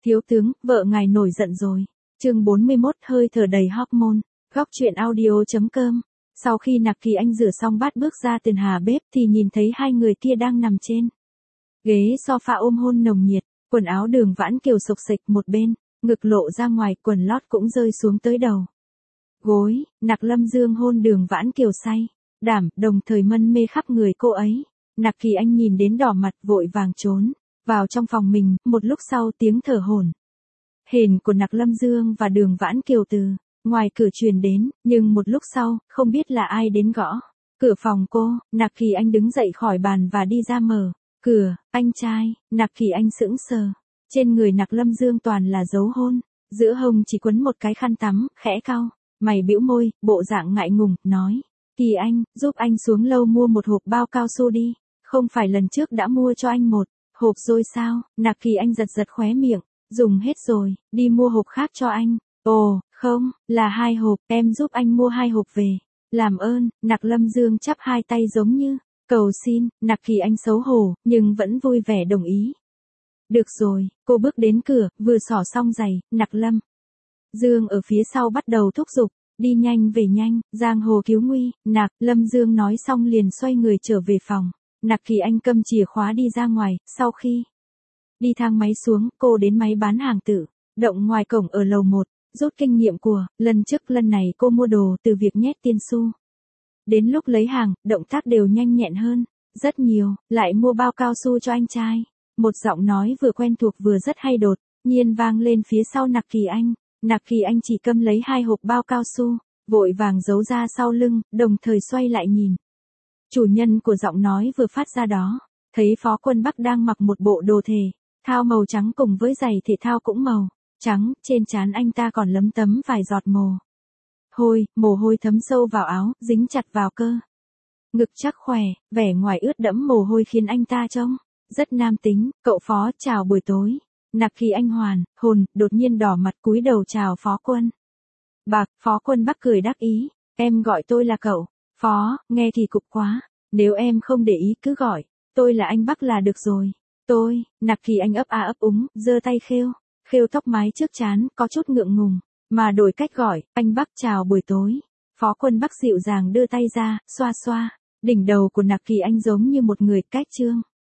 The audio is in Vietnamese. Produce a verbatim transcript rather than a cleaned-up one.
Thiếu tướng, vợ ngài nổi giận rồi. Chương bốn mươi mốt hơi thở đầy hormone. Góc truyện audio chấm com. Sau khi Nặc Kỳ Anh rửa xong bát bước ra từ hà bếp thì nhìn thấy hai người kia đang nằm trên ghế sofa ôm hôn nồng nhiệt, quần áo Đường Vãn Kiều xộc xệch một bên, ngực lộ ra ngoài, quần lót cũng rơi xuống tới đầu gối. Nặc Lâm Dương hôn Đường Vãn Kiều say đảm, đồng thời mân mê khắp người cô ấy. Nặc Kỳ Anh nhìn đến đỏ mặt vội vàng trốn vào trong phòng mình. Một lúc sau, tiếng thở hổn hển của Nặc Lâm Dương và Đường Vãn Kiều từ ngoài cửa truyền đến, nhưng một lúc sau, không biết là ai đến gõ cửa phòng cô. Nặc Kỳ Anh đứng dậy khỏi bàn và đi ra mở cửa. Anh trai. Nặc Kỳ Anh sững sờ. Trên người Nặc Lâm Dương toàn là dấu hôn, giữa hông chỉ quấn một cái khăn tắm, khẽ cau mày bĩu môi, bộ dạng ngại ngùng, nói: Kỳ Anh, giúp anh xuống lâu mua một hộp bao cao su đi, không phải lần trước đã mua cho anh một hộp rồi sao? Nặc Kỳ Anh giật giật khóe miệng, dùng hết rồi, đi mua hộp khác cho anh. Ồ, không, là hai hộp, em giúp anh mua hai hộp về. Làm ơn. Nặc Lâm Dương chắp hai tay giống như cầu xin. Nặc Kỳ Anh xấu hổ, nhưng vẫn vui vẻ đồng ý. Được rồi. Cô bước đến cửa, vừa xỏ xong giày. Nặc Lâm Dương ở phía sau bắt đầu thúc giục: đi nhanh về nhanh, giang hồ cứu nguy. Nặc Lâm Dương nói xong liền xoay người trở về phòng. Nặc Kỳ Anh cầm chìa khóa đi ra ngoài. Sau khi đi thang máy xuống, cô đến máy bán hàng tự động ngoài cổng ở lầu một, rút kinh nghiệm của lần trước. Lần này cô mua đồ từ việc nhét tiền xu đến lúc lấy hàng, động tác đều nhanh nhẹn hơn rất nhiều. Lại mua bao cao su cho anh trai. Một giọng nói vừa quen thuộc vừa rất hay đột nhiên vang lên phía sau Nặc Kỳ Anh. Nặc Kỳ Anh chỉ cầm lấy hai hộp bao cao su, vội vàng giấu ra sau lưng, đồng thời xoay lại nhìn chủ nhân của giọng nói vừa phát ra đó. Thấy Phó Quân Bắc đang mặc một bộ đồ thể thao màu trắng cùng với giày thể thao cũng màu trắng, trên trán anh ta còn lấm tấm vài giọt mồ hôi, mồ hôi thấm sâu vào áo, dính chặt vào cơ ngực chắc khỏe, vẻ ngoài ướt đẫm mồ hôi khiến anh ta trông rất nam tính. Cậu Phó, chào buổi tối. Nặc Kỳ Anh hoàn hồn, đột nhiên đỏ mặt cúi đầu chào Phó Quân Bạc. Phó Quân Bắc cười đắc ý: em gọi tôi là cậu Phó, nghe kỳ cục quá, nếu em không để ý cứ gọi tôi là anh Bắc là được rồi. Tôi. Nặc Kỳ Anh ấp a ấp úng, giơ tay khêu khêu tóc mái trước trán, có chút ngượng ngùng mà đổi cách gọi: anh Bắc chào buổi tối. Phó Quân Bắc dịu dàng đưa tay ra, xoa xoa đỉnh đầu của Nặc Kỳ Anh giống như một người cách trương